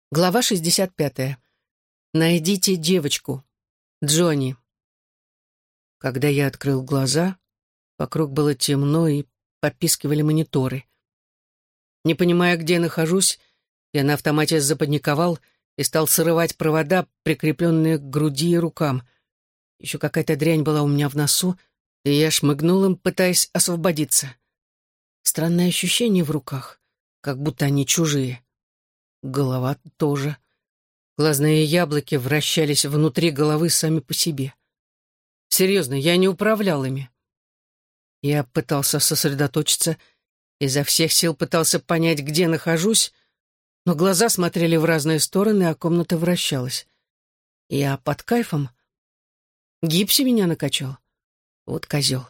Глава 65. Найдите девочку. Джонни. Когда я открыл глаза, вокруг было темно и попискивали мониторы. Не понимая, где нахожусь, я на автомате запаниковал и стал срывать провода, прикрепленные к груди и рукам. Еще какая-то дрянь была у меня в носу, и я шмыгнул им, пытаясь освободиться. Странное ощущение в руках, как будто они чужие. Голова тоже. Глазные яблоки вращались внутри головы сами по себе. Серьезно, я не управлял ими. Я пытался сосредоточиться, изо всех сил пытался понять, где нахожусь, но глаза смотрели в разные стороны, а комната вращалась. Я под кайфом. Гипси меня накачал. Вот козел.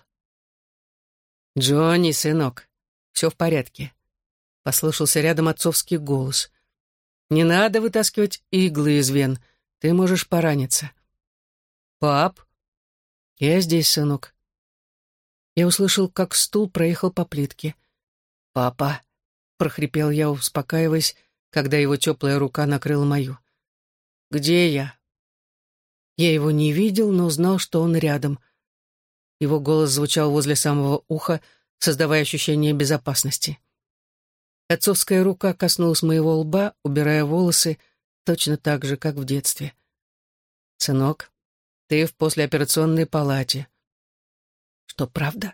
«Джонни, сынок, все в порядке», — послышался рядом отцовский голос. «Не надо вытаскивать иглы из вен. Ты можешь пораниться». «Пап?» «Я здесь, сынок». Я услышал, как стул проехал по плитке. «Папа», — прохрипел я, успокаиваясь, когда его теплая рука накрыла мою. «Где я?» Я его не видел, но знал, что он рядом. Его голос звучал возле самого уха, создавая ощущение безопасности. Отцовская рука коснулась моего лба, убирая волосы, точно так же, как в детстве. «Сынок, ты в послеоперационной палате». «Что, правда?»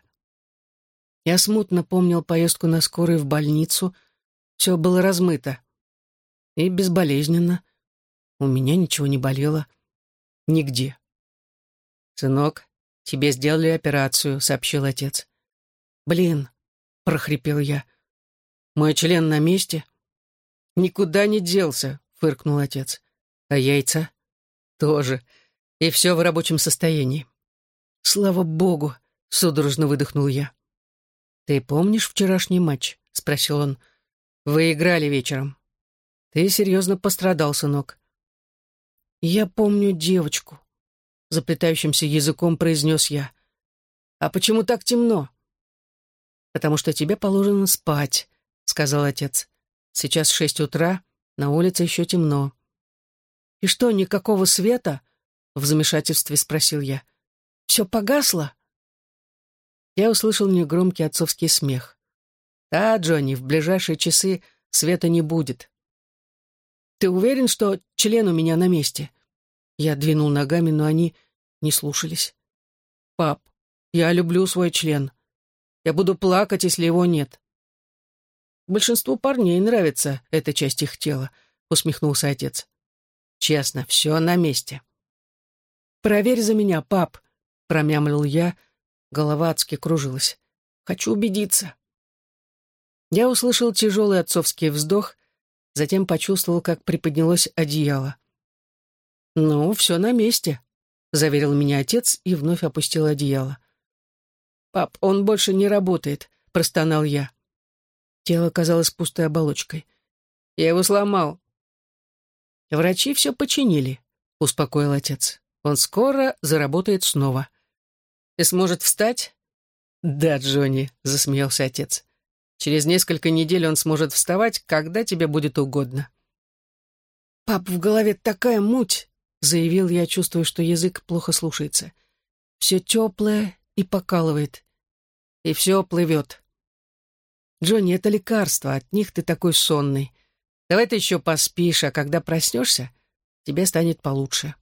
Я смутно помнил поездку на скорой в больницу. Все было размыто. И безболезненно. У меня ничего не болело. Нигде. «Сынок, тебе сделали операцию», — сообщил отец. «Блин», — прохрипел я. «Мой член на месте?» «Никуда не делся», — фыркнул отец. «А яйца?» «Тоже. И все в рабочем состоянии». «Слава богу», — судорожно выдохнул я. «Ты помнишь вчерашний матч?» — спросил он. «Вы играли вечером. Ты серьезно пострадал, сынок». «Я помню девочку», — заплетающимся языком произнес я. «А почему так темно?» «Потому что тебе положено спать», — сказал отец. «Сейчас 6 утра, на улице еще темно». «И что, никакого света?» — в замешательстве спросил я. «Все погасло?» Я услышал негромкий отцовский смех. «Да, Джонни, в ближайшие часы света не будет». «Ты уверен, что член у меня на месте?» Я двинул ногами, но они не слушались. «Пап, я люблю свой член. Я буду плакать, если его нет». «Большинству парней нравится эта часть их тела», — усмехнулся отец. «Честно, все на месте». «Проверь за меня, пап», — промямлил я, голова адски кружилась. «Хочу убедиться». Я услышал тяжелый отцовский вздох, затем почувствовал, как приподнялось одеяло. «Ну, все на месте», — заверил меня отец и вновь опустил одеяло. «Пап, он больше не работает», — простонал я. Тело казалось пустой оболочкой. «Я его сломал». «Врачи все починили», — успокоил отец. «Он скоро заработает снова. И сможет встать?» «Да, Джонни», — засмеялся отец. «Через несколько недель он сможет вставать, когда тебе будет угодно». «Пап, в голове такая муть», — заявил я, чувствуя, что язык плохо слушается. «Все теплое и покалывает. И все плывет. Джонни, это лекарство, от них ты такой сонный. Давай ты еще поспишь, а когда проснешься, тебе станет получше».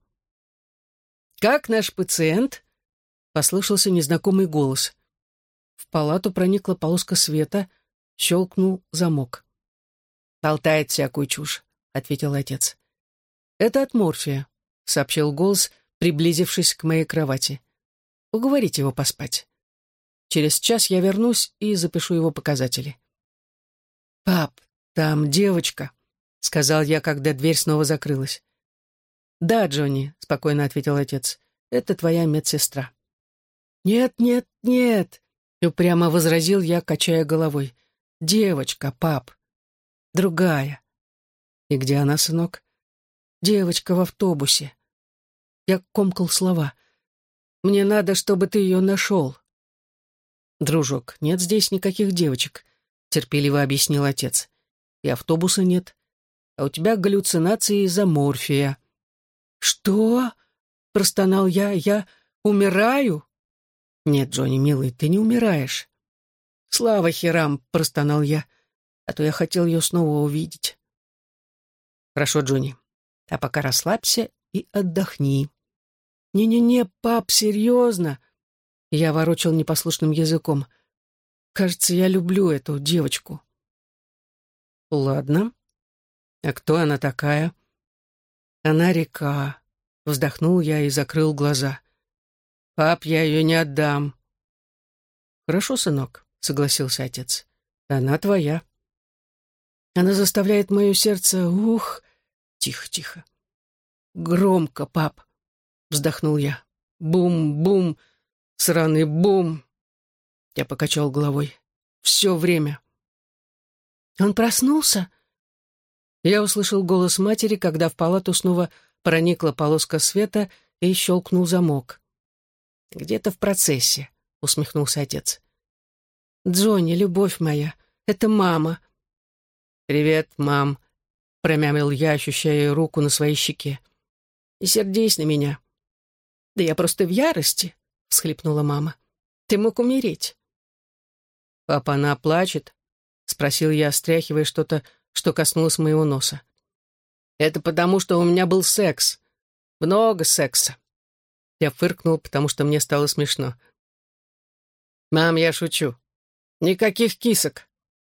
«Как наш пациент?» — послышался незнакомый голос. В палату проникла полоска света, щелкнул замок. «Болтает всякую чушь», — ответил отец. «Это от морфия», — сообщил голос, приблизившись к моей кровати. «Уговорите его поспать. Через час я вернусь и запишу его показатели». «Пап, там девочка», — сказал я, когда дверь снова закрылась. «Да, Джонни», — спокойно ответил отец, — «это твоя медсестра». «Нет, нет, нет», — упрямо возразил я, качая головой. «Девочка, пап. Другая». «И где она, сынок?» «Девочка в автобусе». Я комкал слова. «Мне надо, чтобы ты ее нашел». «Дружок, нет здесь никаких девочек», — терпеливо объяснил отец. «И автобуса нет. а у тебя галлюцинации из-за морфия». «Что?» — простонал я. «Я умираю?» «Нет, Джонни, милый, ты не умираешь». «Слава херам!» — простонал я, а то я хотел ее снова увидеть. «Хорошо, Джонни, а пока расслабься и отдохни». «Не-не-не, пап, серьезно!» Я ворочал непослушным языком. «Кажется, я люблю эту девочку». «Ладно. А кто она такая?» «Она река», — вздохнул я и закрыл глаза. «Пап, я ее не отдам». «Хорошо, сынок», — согласился отец. «Она твоя». «Она заставляет мое сердце... Ух!» «Тихо, тихо». «Громко, пап», — вздохнул я. «Бум-бум, сраный бум». Я покачал головой. «Все время». «Он проснулся?» Я услышал голос матери, когда в палату снова проникла полоска света и щелкнул замок. «Где-то в процессе», — усмехнулся отец. «Джонни, любовь моя, это мама». «Привет, мам», — промямлил я, ощущая ее руку на своей щеке. «Не сердись на меня». «Да я просто в ярости», — всхлипнула мама. «Ты мог умереть». «Папа, она плачет?» — спросил я, стряхивая что-то, что коснулось моего носа. «Это потому, что у меня был секс. Много секса». Я фыркнул, потому что мне стало смешно. «Мам, я шучу. Никаких кисок».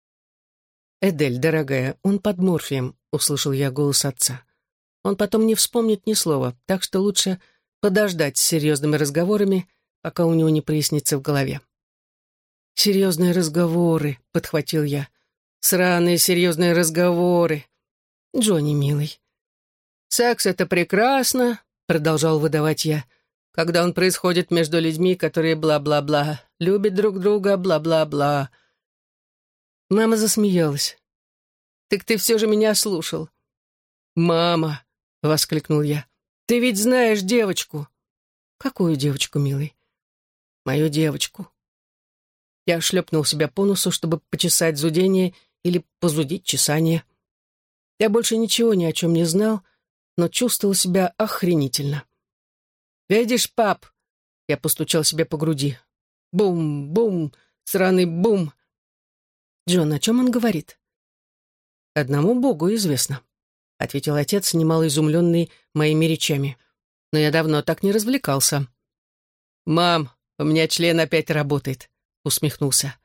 «Эдель, дорогая, он под морфием», — услышал я голос отца. «Он потом не вспомнит ни слова, так что лучше подождать с серьезными разговорами, пока у него не прояснится в голове». «Серьезные разговоры», — подхватил я. «Сраные серьезные разговоры. Джонни, милый». «Секс — это прекрасно», — продолжал выдавать я, «когда он происходит между людьми, которые бла-бла-бла, любят друг друга, бла-бла-бла». Мама засмеялась. «Так ты все же меня слушал». «Мама», — воскликнул я, — «ты ведь знаешь девочку». «Какую девочку, милый?» «Мою девочку». Я шлепнул себя по носу, чтобы почесать зудение или позудить чесание. Я больше ничего ни о чем не знал, но чувствовал себя охренительно. «Видишь, пап?» — я постучал себе по груди. «Бум-бум, сраный бум!» «Джон, о чем он говорит?» «Одному Богу известно», — ответил отец, немало изумленный моими речами. «Но я давно так не развлекался». «Мам, у меня член опять работает», — усмехнулся.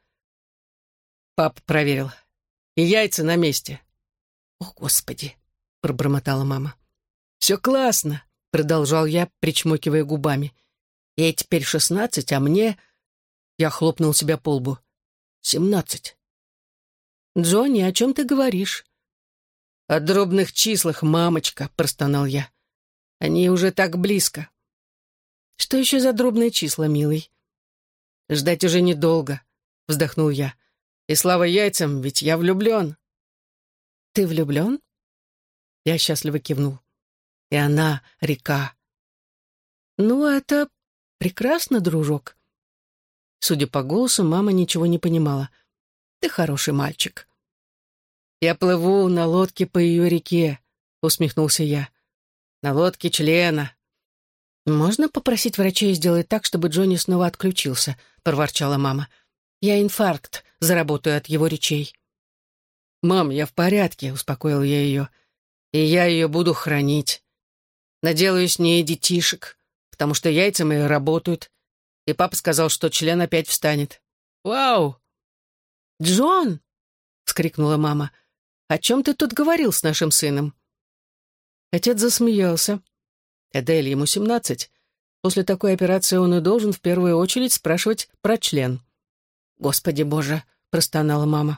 Пап проверил. «И яйца на месте». «О, Господи!» — пробормотала мама. «Все классно», — продолжал я, причмокивая губами. «Ей теперь 16, а мне...» Я хлопнул себя по лбу. 17. «Джонни, о чем ты говоришь?» «О дробных числах, мамочка», — простонал я. «Они уже так близко». «Что еще за дробные числа, милый?» «Ждать уже недолго», — вздохнул я. «И слава яйцам, ведь я влюблен». «Ты влюблен?» Я счастливо кивнул. «И она река». «Ну, это прекрасно, дружок». Судя по голосу, мама ничего не понимала. «Ты хороший мальчик». «Я плыву на лодке по ее реке», — усмехнулся я. «На лодке члена». «Можно попросить врачей сделать так, чтобы Джонни снова отключился?» — проворчала мама. «Я инфаркт заработаю от его речей». «Мам, я в порядке», — успокоил я ее. «И я ее буду хранить. Наделаю с ней детишек, потому что яйца мои работают. И папа сказал, что член опять встанет. Вау!» «Джон!» — вскрикнула мама. «О чем ты тут говорил с нашим сыном?» Отец засмеялся. «Эдель, ему 17. После такой операции он и должен в первую очередь спрашивать про член». «Господи Боже!» — простонала мама.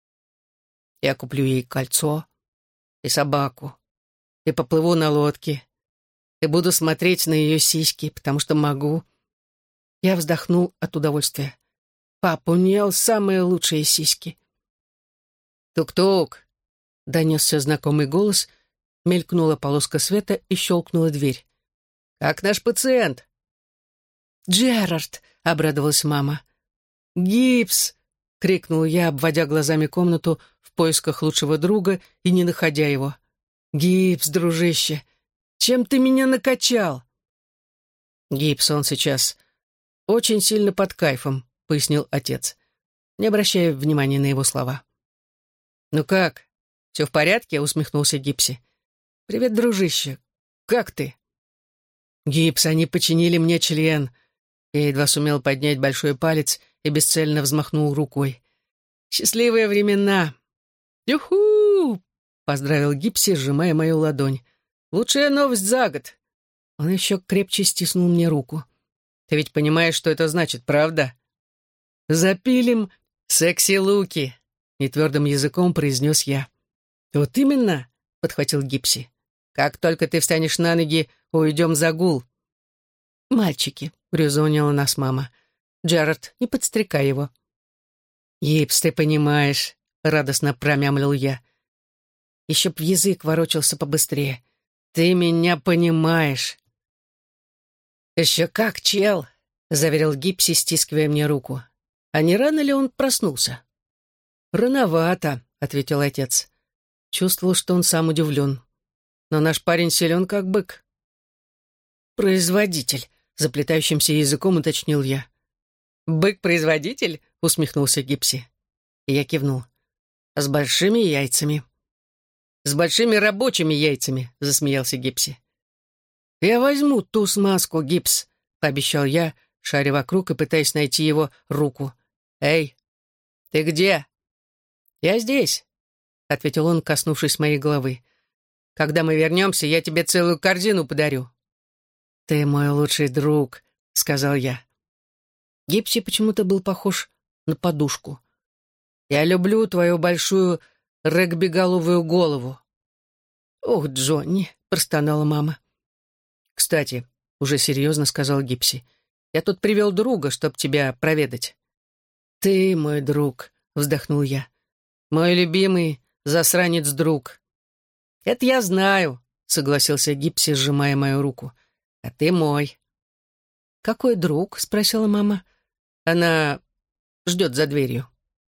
«Я куплю ей кольцо и собаку, и поплыву на лодке, и буду смотреть на ее сиськи, потому что могу». Я вздохнул от удовольствия. «Папа, у нее самые лучшие сиськи». «Тук-тук!» — донесся знакомый голос, мелькнула полоска света и щелкнула дверь. «Как наш пациент?» «Джерард!» — обрадовалась мама. «Гипс!» — крикнул я, обводя глазами комнату в поисках лучшего друга и не находя его. Гипс, дружище, чем ты меня накачал? Гипс, он сейчас очень сильно под кайфом, пояснил отец, не обращая внимания на его слова. Ну как, все в порядке? Усмехнулся Гипси. Привет, дружище, как ты? Гипс, они починили мне член. Я едва сумел поднять большой палец и бесцельно взмахнул рукой. Счастливые времена. Юху! Поздравил Гипси, сжимая мою ладонь. Лучшая новость за год. Он еще крепче стиснул мне руку. Ты ведь понимаешь, что это значит, правда? Запилим секси-луки, нетвердым языком произнес я. Вот именно, подхватил Гипси. Как только ты встанешь на ноги, уйдем в загул. Мальчики, урезонила нас мама. Джаред, не подстрекай его. Гипс, ты понимаешь, радостно промямлил я. Еще б язык ворочался побыстрее. Ты меня понимаешь. Еще как, чел, заверил Гипси, стискивая мне руку. А не рано ли он проснулся? Рановато, ответил отец. Чувствовал, что он сам удивлен. Но наш парень силен, как бык. Производитель, заплетающимся языком уточнил я. Бык-производитель? Усмехнулся Гипси. И я кивнул. С большими яйцами. С большими рабочими яйцами, засмеялся Гипси. Я возьму ту смазку, Гипс, пообещал я, шаря вокруг и пытаясь найти его руку. Эй, ты где? Я здесь, ответил он, коснувшись моей головы. Когда мы вернемся, я тебе целую корзину подарю. Ты мой лучший друг, сказал я. Гипси почему-то был похож на подушку. Я люблю твою большую регби-головую голову. Ох, Джонни, простонала мама. Кстати, уже серьезно сказал Гипси, я тут привел друга, чтоб тебя проведать. Ты мой друг, вздохнул я. Мой любимый засранец-друг. Это я знаю, согласился Гипси, сжимая мою руку. А ты мой. Какой друг? Спросила мама. Она ждет за дверью.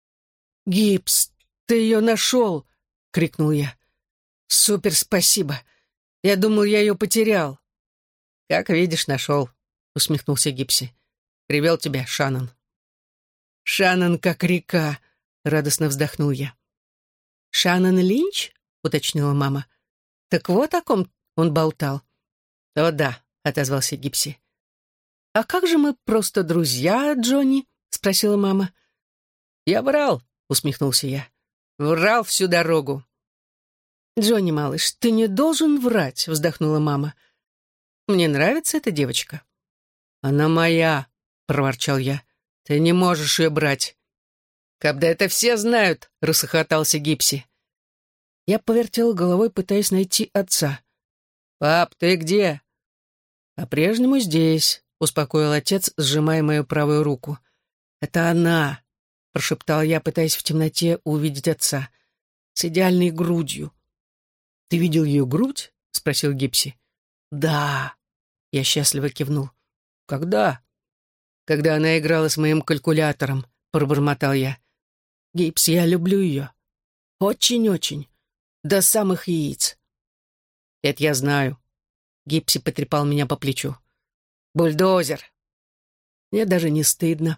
Гипс, ты ее нашел! Крикнул я. Супер, спасибо. Я думал, я ее потерял. Как видишь, нашел, усмехнулся Гипси. Привел тебя Шаннон. Шаннон как река, радостно вздохнул я. Шаннон Линч? Уточнила мама. Так вот о ком он болтал. О да, отозвался Гипси. А как же мы просто друзья, Джонни? Спросила мама. Я врал, усмехнулся я. Врал всю дорогу. Джонни, малыш, ты не должен врать, вздохнула мама. Мне нравится эта девочка. Она моя, проворчал я. Ты не можешь ее брать. Когда это все знают, расхохотался Гипси. Я повертел головой, пытаясь найти отца. «Пап, ты где?» «По-прежнему здесь», — успокоил отец, сжимая мою правую руку. «Это она», — прошептал я, пытаясь в темноте увидеть отца. «С идеальной грудью». «Ты видел ее грудь?» — спросил Гипси. «Да», — я счастливо кивнул. «Когда?» «Когда она играла с моим калькулятором», — пробормотал я. «Гипс, я люблю ее. Очень-очень. До самых яиц». «Это я знаю». Гипси потрепал меня по плечу. «Бульдозер». Мне даже не стыдно.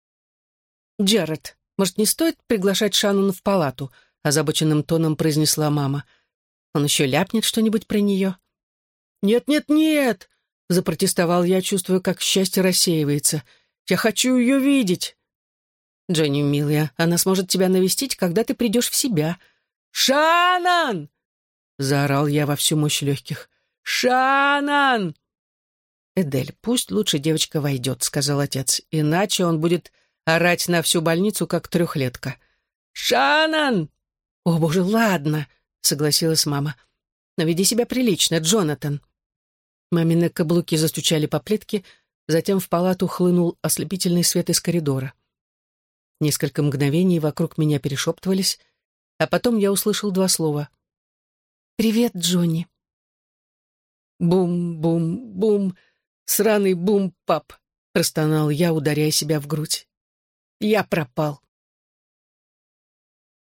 «Джаред, может, не стоит приглашать Шаннон в палату?» — озабоченным тоном произнесла мама. «Он еще ляпнет что-нибудь про нее?» «Нет-нет-нет!» — запротестовал я, чувствуя, как счастье рассеивается. «Я хочу ее видеть!» «Джонни, милая, она сможет тебя навестить, когда ты придешь в себя». «Шаннон!» — заорал я во всю мощь легких. «Шаннон!» «Эдель, пусть лучше девочка войдет», — сказал отец, «иначе он будет орать на всю больницу, как трехлетка». «Шаннон!» «О, боже, ладно», — согласилась мама. «Но веди себя прилично, Джонатан». Мамины каблуки застучали по плитке, затем в палату хлынул ослепительный свет из коридора. Несколько мгновений вокруг меня перешептывались, а потом я услышал два слова. «Привет, Джонни». «Бум-бум-бум, сраный бум-пап», — простонал я, ударяя себя в грудь. «Я пропал».